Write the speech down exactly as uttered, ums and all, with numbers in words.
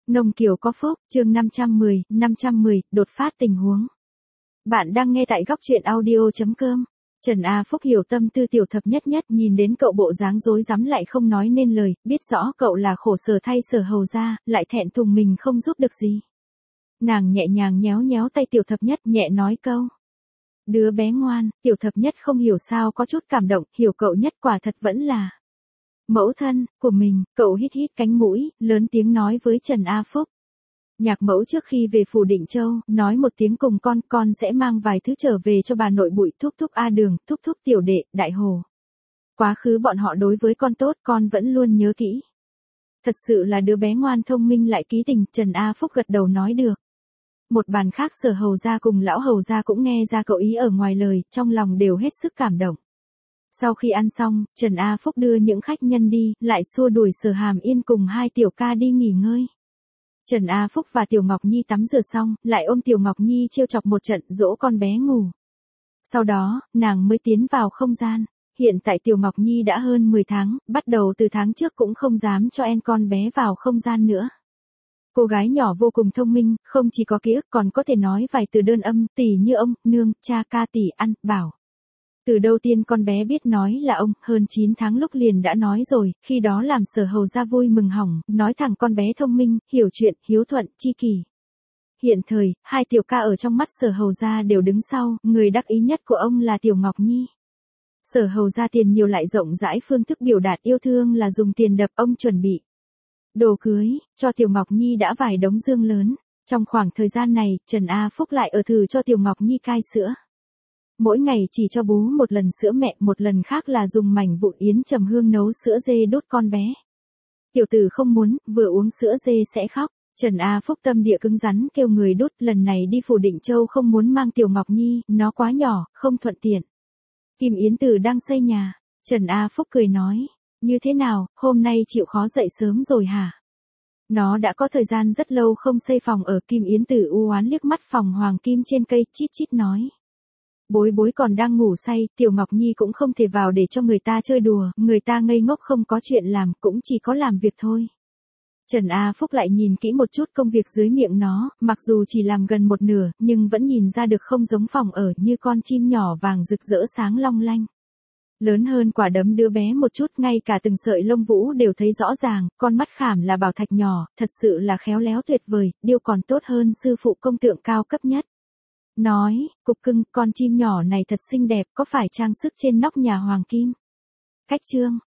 Nông Kiều có phúc, chương năm trăm mười, năm trăm mười, đột phát tình huống. Bạn đang nghe tại góc truyện audio chấm com. Trần A Phúc hiểu tâm tư Tiểu Thập Nhất Nhất, nhìn đến cậu bộ dáng rối rắm lại không nói nên lời, biết rõ cậu là khổ sở thay Sở Hầu gia, lại thẹn thùng mình không giúp được gì. Nàng nhẹ nhàng nhéo nhéo tay Tiểu Thập Nhất, nhẹ nói câu: "Đứa bé ngoan." Tiểu Thập Nhất không hiểu sao có chút cảm động, hiểu cậu nhất quả thật vẫn là mẫu thân của mình. Cậu hít hít cánh mũi, lớn tiếng nói với Trần A Phúc: "Nhạc mẫu trước khi về phủ Định Châu, nói một tiếng cùng con, con sẽ mang vài thứ trở về cho bà nội Bụi, thúc thúc A Đường, thúc thúc Tiểu Đệ, Đại Hồ. Quá khứ bọn họ đối với con tốt, con vẫn luôn nhớ kỹ." Thật sự là đứa bé ngoan thông minh lại ký tình. Trần A Phúc gật đầu nói được. Một bàn khác Sở Hầu gia cùng Lão Hầu gia cũng nghe ra cậu ý ở ngoài lời, trong lòng đều hết sức cảm động. Sau khi ăn xong, Trần A Phúc đưa những khách nhân đi, lại xua đuổi Sở Hàm Yên cùng hai tiểu ca đi nghỉ ngơi. Trần A Phúc và Tiểu Ngọc Nhi tắm rửa xong, lại ôm Tiểu Ngọc Nhi trêu chọc một trận, dỗ con bé ngủ. Sau đó, nàng mới tiến vào không gian. Hiện tại Tiểu Ngọc Nhi đã hơn mười tháng, bắt đầu từ tháng trước cũng không dám cho en con bé vào không gian nữa. Cô gái nhỏ vô cùng thông minh, không chỉ có ký ức còn có thể nói vài từ đơn âm, tỉ như ông, nương, cha, ca, tỷ, ăn, bảo. Từ đầu tiên con bé biết nói là ông, hơn chín tháng lúc liền đã nói rồi, khi đó làm Sở Hầu gia vui mừng hỏng, nói thẳng con bé thông minh, hiểu chuyện, hiếu thuận, chi kỷ. Hiện thời, hai tiểu ca ở trong mắt Sở Hầu gia đều đứng sau, người đắc ý nhất của ông là Tiểu Ngọc Nhi. Sở Hầu gia tiền nhiều lại rộng rãi, phương thức biểu đạt yêu thương là dùng tiền đập. Ông chuẩn bị đồ cưới, cho Tiểu Ngọc Nhi đã vài đống dương lớn. Trong khoảng thời gian này, Trần A Phúc lại ở thử cho Tiểu Ngọc Nhi cai sữa. Mỗi ngày chỉ cho bú một lần sữa mẹ, một lần khác là dùng mảnh vụn yến trầm hương nấu sữa dê đút con bé. Tiểu tử không muốn, vừa uống sữa dê sẽ khóc. Trần A Phúc tâm địa cứng rắn kêu người đút, lần này đi phủ Định Châu không muốn mang Tiểu Ngọc Nhi, nó quá nhỏ, không thuận tiện. Kim Yến Tử đang xây nhà. Trần A Phúc cười nói: "Như thế nào, hôm nay chịu khó dậy sớm rồi hả?" Nó đã có thời gian rất lâu không xây phòng ở. Kim Yến Tử u oán liếc mắt phòng hoàng kim trên cây, chít chít nói: "Bối bối còn đang ngủ say, Tiểu Ngọc Nhi cũng không thể vào để cho người ta chơi đùa, người ta ngây ngốc không có chuyện làm, cũng chỉ có làm việc thôi." Trần A Phúc lại nhìn kỹ một chút công việc dưới miệng nó, mặc dù chỉ làm gần một nửa, nhưng vẫn nhìn ra được không giống phòng ở, như con chim nhỏ vàng rực rỡ sáng long lanh. Lớn hơn quả đấm đứa bé một chút, ngay cả từng sợi lông vũ đều thấy rõ ràng, con mắt khảm là bảo thạch nhỏ, thật sự là khéo léo tuyệt vời, điêu còn tốt hơn sư phụ công tượng cao cấp nhất. Nói: "Cục cưng, con chim nhỏ này thật xinh đẹp, có phải trang sức trên nóc nhà hoàng kim?" Cách chương